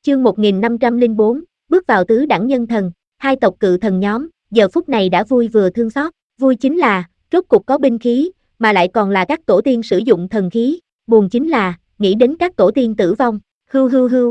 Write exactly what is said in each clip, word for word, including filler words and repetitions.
Chương một nghìn năm trăm lẻ bốn, bước vào tứ đẳng nhân thần, hai tộc cự thần nhóm, giờ phút này đã vui vừa thương xót, vui chính là, rốt cục có binh khí, mà lại còn là các tổ tiên sử dụng thần khí, buồn chính là, nghĩ đến các tổ tiên tử vong, hưu hưu hưu.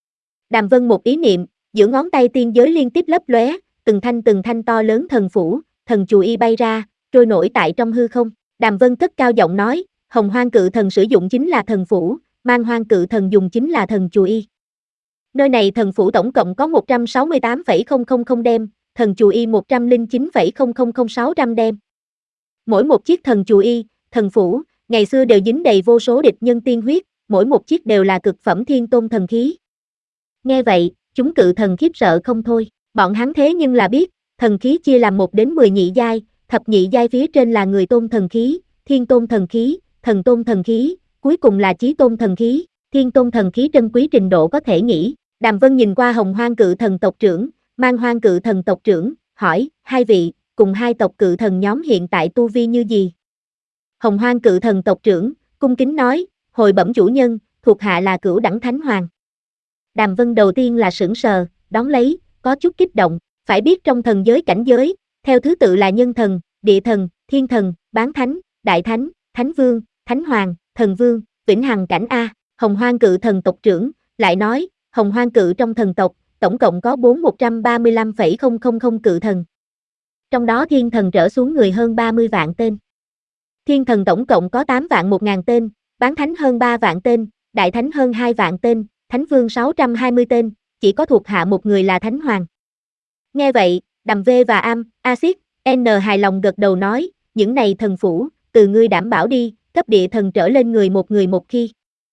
Đàm Vân một ý niệm, giữa ngón tay tiên giới liên tiếp lấp lóe, từng thanh từng thanh to lớn thần phủ, thần chù y bay ra, trôi nổi tại trong hư không. Đàm Vân cất cao giọng nói, Hồng Hoang cự thần sử dụng chính là thần phủ, Man Hoang cự thần dùng chính là thần chù y. Nơi này thần phủ tổng cộng có một trăm sáu mươi tám phẩy không không không đem, thần chù y một trăm lẻ chín phẩy không không không sáu trăm đem. Mỗi một chiếc thần chù y, thần phủ, ngày xưa đều dính đầy vô số địch nhân tiên huyết, mỗi một chiếc đều là cực phẩm thiên tôn thần khí. Nghe vậy, chúng cự thần khiếp sợ không thôi, bọn hắn thế nhưng là biết, thần khí chia làm một đến mười nhị giai, thập nhị giai phía trên là người tôn thần khí, thiên tôn thần khí, thần tôn thần khí, cuối cùng là chí tôn thần khí, thiên tôn thần khí trân quý trình độ có thể nghĩ. Đàm Vân nhìn qua Hồng Hoang cự thần tộc trưởng, Man Hoang cự thần tộc trưởng, hỏi, hai vị, cùng hai tộc cự thần nhóm hiện tại tu vi như gì? Hồng Hoang cự thần tộc trưởng, cung kính nói, hồi bẩm chủ nhân, thuộc hạ là cửu đẳng thánh hoàng. Đàm Vân đầu tiên là sững sờ, đón lấy, có chút kích động, phải biết trong thần giới cảnh giới, theo thứ tự là nhân thần, địa thần, thiên thần, bán thánh, đại thánh, thánh vương, thánh hoàng, thần vương, vĩnh hằng cảnh A. Hồng Hoang cự thần tộc trưởng, lại nói, Hồng Hoang cự trong thần tộc, tổng cộng có bốn một trăm ba mươi lăm phẩy không không không cự thần. Trong đó thiên thần trở xuống người hơn ba mươi vạn tên. Thiên thần tổng cộng có tám vạn một ngàn tên, bán thánh hơn ba vạn tên, đại thánh hơn hai vạn tên, thánh vương sáu trăm hai mươi tên, chỉ có thuộc hạ một người là thánh hoàng. Nghe vậy, Đàm V và Am, Axit, N hài lòng gật đầu nói, những này thần phủ, từ ngươi đảm bảo đi, cấp địa thần trở lên người một người một khi.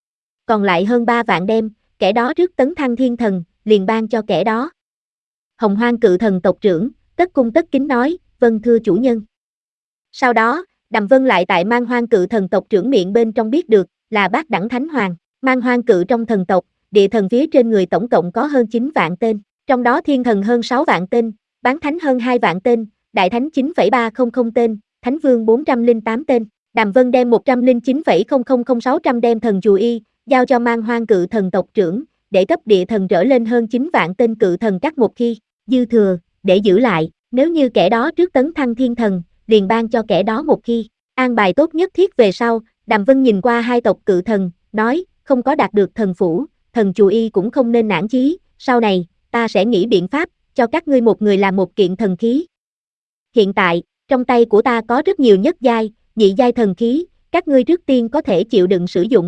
Còn lại hơn ba vạn đem, kẻ đó trước tấn thăng thiên thần, liền ban cho kẻ đó. Hồng Hoang cự thần tộc trưởng, tất cung tất kính nói, vâng thưa chủ nhân. Sau đó, Đàm Vân lại tại Man Hoang cự thần tộc trưởng miệng bên trong biết được, là bát đẳng thánh hoàng, Man Hoang cự trong thần tộc, địa thần phía trên người tổng cộng có hơn chín vạn tên, trong đó thiên thần hơn sáu vạn tên, bán thánh hơn hai vạn tên, đại thánh chín phẩy ba không không tên, thánh vương bốn trăm lẻ tám tên. Đàm Vân đem một trăm lẻ chín phẩy không không không sáu trăm đem thần chù y, giao cho Man Hoang cự thần tộc trưởng, để cấp địa thần trở lên hơn chín vạn tên cự thần cắt một khi, dư thừa, để giữ lại, nếu như kẻ đó trước tấn thăng thiên thần, liền ban cho kẻ đó một khi, an bài tốt nhất thiết về sau. Đàm Vân nhìn qua hai tộc cự thần, nói, không có đạt được thần phủ, thần chù y cũng không nên nản chí, sau này, ta sẽ nghĩ biện pháp, cho các ngươi một người làm một kiện thần khí. Hiện tại, trong tay của ta có rất nhiều nhất giai, nhị giai thần khí, các ngươi trước tiên có thể chịu đựng sử dụng.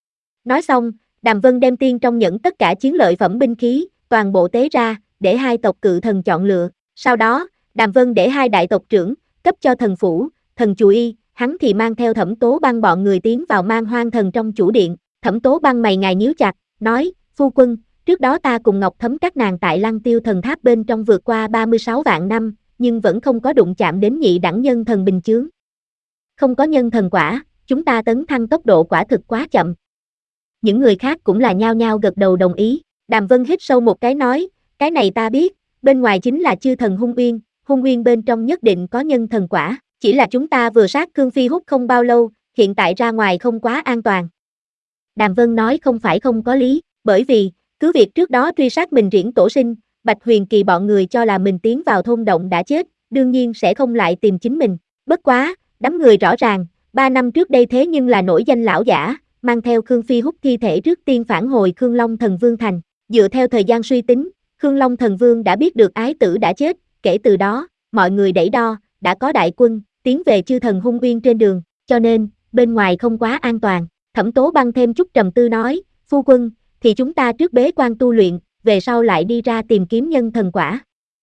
Nói xong, Đàm Vân đem tiên trong nhẫn tất cả chiến lợi phẩm binh khí, toàn bộ tế ra, để hai tộc cự thần chọn lựa. Sau đó, Đàm Vân để hai đại tộc trưởng, cấp cho thần phủ, thần chù y, hắn thì mang theo Thẩm Tố Băng bọn người tiến vào Man Hoang thần trong chủ điện. Thẩm Tố Băng mày ngài nhíu chặt, nói, phu quân, trước đó ta cùng Ngọc Thấm các nàng tại Lăng Tiêu thần tháp bên trong vượt qua ba mươi sáu vạn năm, nhưng vẫn không có đụng chạm đến nhị đẳng nhân thần bình chướng. Không có nhân thần quả, chúng ta tấn thăng tốc độ quả thực quá chậm. Những người khác cũng là nhao nhao gật đầu đồng ý. Đàm Vân hít sâu một cái nói, cái này ta biết, bên ngoài chính là chư thần hung uyên, hung uyên bên trong nhất định có nhân thần quả, chỉ là chúng ta vừa sát Cương Phi hút không bao lâu, hiện tại ra ngoài không quá an toàn. Đàm Vân nói không phải không có lý, bởi vì, cứ việc trước đó truy sát mình Riễn Tổ Sinh, Bạch Huyền Kỳ bọn người cho là mình tiến vào thôn động đã chết, đương nhiên sẽ không lại tìm chính mình. Bất quá, đám người rõ ràng, ba năm trước đây thế nhưng là nổi danh lão giả, mang theo Khương Phi hút thi thể trước tiên phản hồi Khương Long Thần Vương thành. Dựa theo thời gian suy tính, Khương Long Thần Vương đã biết được ái tử đã chết, kể từ đó, mọi người đẩy đo, đã có đại quân, tiến về chư thần hung uyên trên đường, cho nên, bên ngoài không quá an toàn. Thẩm Tố Băng thêm chút trầm tư nói, phu quân, thì chúng ta trước bế quan tu luyện, về sau lại đi ra tìm kiếm nhân thần quả.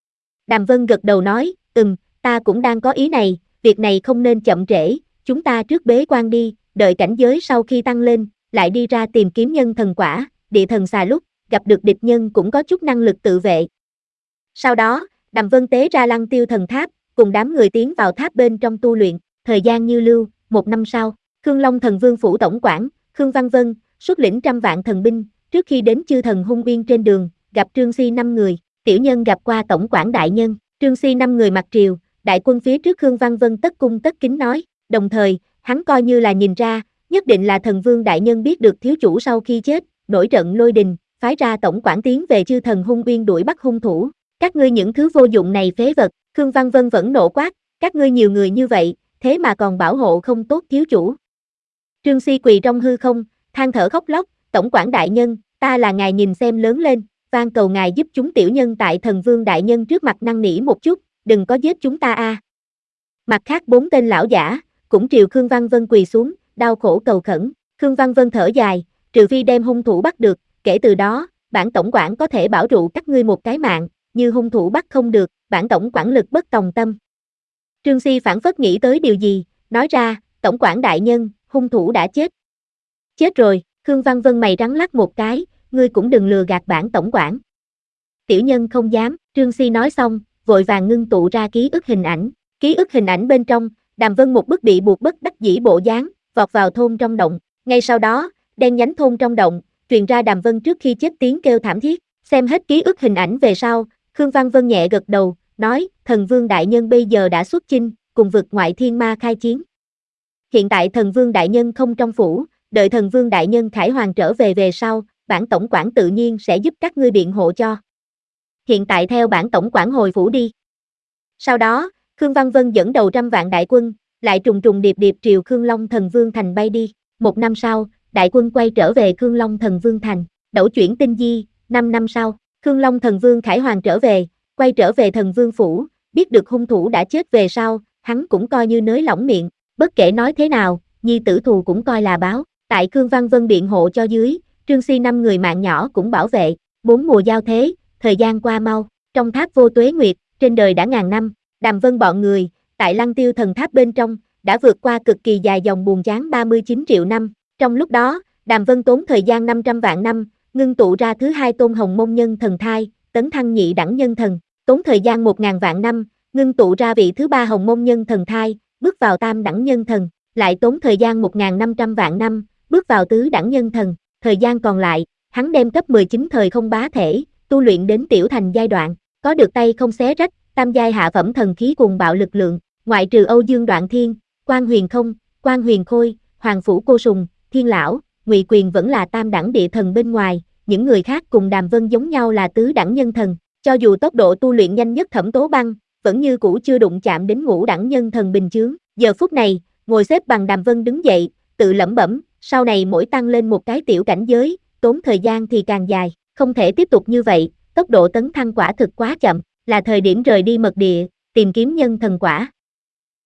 Đàm Vân gật đầu nói, ừm, ta cũng đang có ý này, việc này không nên chậm trễ, chúng ta trước bế quan đi, đợi cảnh giới sau khi tăng lên, lại đi ra tìm kiếm nhân thần quả, địa thần xà lúc, gặp được địch nhân cũng có chút năng lực tự vệ. Sau đó, Đàm Vân tế ra Lăng Tiêu thần tháp, cùng đám người tiến vào tháp bên trong tu luyện, thời gian như lưu, một năm sau, Khương Long Thần Vương phủ tổng quản, Khương Văn Vân, xuất lĩnh trăm vạn thần binh, trước khi đến chư thần hung uyên trên đường, gặp Trương Si năm người, tiểu nhân gặp qua tổng quản đại nhân, Trương Si năm người mặc triều, đại quân phía trước Khương Văn Vân tất cung tất kính nói, đồng thời, hắn coi như là nhìn ra, nhất định là thần vương đại nhân biết được thiếu chủ sau khi chết, nổi trận lôi đình, phái ra tổng quản tiến về chư thần hung uyên đuổi bắt hung thủ. Các ngươi những thứ vô dụng này phế vật, Khương Văn Vân vẫn nộ quát, các ngươi nhiều người như vậy, thế mà còn bảo hộ không tốt thiếu chủ. Trương Si quỳ trong hư không, than thở khóc lóc, tổng quản đại nhân, ta là ngài nhìn xem lớn lên, van cầu ngài giúp chúng tiểu nhân tại thần vương đại nhân trước mặt năn nỉ một chút, đừng có giết chúng ta a. À. Mặt khác bốn tên lão giả, cũng triều Khương Văn Vân quỳ xuống, đau khổ cầu khẩn, Khương Văn Vân thở dài, trừ phi đem hung thủ bắt được, kể từ đó, bản tổng quản có thể bảo trụ các ngươi một cái mạng, như hung thủ bắt không được, bản tổng quản lực bất tòng tâm. Trương Si phản phất nghĩ tới điều gì, nói ra, tổng quản đại nhân, hung thủ đã chết. Chết rồi, Khương Văn Vân mày rắn lắc một cái, ngươi cũng đừng lừa gạt bản tổng quản. Tiểu nhân không dám, Trương Si nói xong, vội vàng ngưng tụ ra ký ức hình ảnh, ký ức hình ảnh bên trong, Đàm Vân một bức bị buộc bất đắc dĩ bộ dáng, vọt vào thôn trong động, ngay sau đó, đen nhánh thôn trong động, truyền ra Đàm Vân trước khi chết tiếng kêu thảm thiết, xem hết ký ức hình ảnh về sau, Khương Văn Vân nhẹ gật đầu, nói, thần vương đại nhân bây giờ đã xuất chinh, cùng vực ngoại thiên ma khai chiến. Hiện tại thần vương đại nhân không trong phủ, đợi thần vương đại nhân khải hoàng trở về về sau, bản tổng quản tự nhiên sẽ giúp các ngươi biện hộ cho. Hiện tại theo bản tổng quản hồi phủ đi. Sau đó, Khương Văn Vân dẫn đầu trăm vạn đại quân, lại trùng trùng điệp điệp triều Khương Long Thần Vương Thành bay đi. Một năm sau, đại quân quay trở về Khương Long Thần Vương Thành, đẩu chuyển tinh di. Năm năm sau, Khương Long Thần Vương khải hoàng trở về, quay trở về Thần Vương phủ, biết được hung thủ đã chết về sau, hắn cũng coi như nới lỏng miệng, bất kể nói thế nào, nhi tử thù cũng coi là báo. Tại Khương Văn Vân biện hộ cho dưới, Trương Si năm người mạng nhỏ cũng bảo vệ. Bốn mùa giao thế, thời gian qua mau, trong tháp vô tuế nguyệt, trên đời đã ngàn năm, Đàm Vân bọn người, tại Lăng Tiêu thần tháp bên trong, đã vượt qua cực kỳ dài dòng buồn chán ba mươi chín triệu năm. Trong lúc đó, Đàm Vân tốn thời gian năm trăm vạn năm, ngưng tụ ra thứ hai tôn hồng mông nhân thần thai, tấn thăng nhị đẳng nhân thần, tốn thời gian một ngàn vạn năm, ngưng tụ ra vị thứ ba hồng mông nhân thần thai, bước vào tam đẳng nhân thần, lại tốn thời gian một ngàn năm trăm vạn năm, bước vào tứ đẳng nhân thần, thời gian còn lại, hắn đem cấp mười chín thời không bá thể, tu luyện đến tiểu thành giai đoạn, có được tay không xé rách, tam giai hạ phẩm thần khí cuồng bạo lực lượng, ngoại trừ Âu Dương Đoạn Thiên, Quan Huyền Không, Quan Huyền Khôi, Hoàng Phủ Cô Sùng, Thiên Lão, Ngụy Quyền vẫn là tam đẳng địa thần bên ngoài, những người khác cùng Đàm Vân giống nhau là tứ đẳng nhân thần, cho dù tốc độ tu luyện nhanh nhất Thẩm Tố Băng, vẫn như cũ chưa đụng chạm đến ngũ đẳng nhân thần bình chướng. Giờ phút này, ngồi xếp bằng Đàm Vân đứng dậy, tự lẩm bẩm, sau này mỗi tăng lên một cái tiểu cảnh giới, tốn thời gian thì càng dài, không thể tiếp tục như vậy, tốc độ tấn thăng quả thực quá chậm, là thời điểm rời đi mật địa, tìm kiếm nhân thần quả.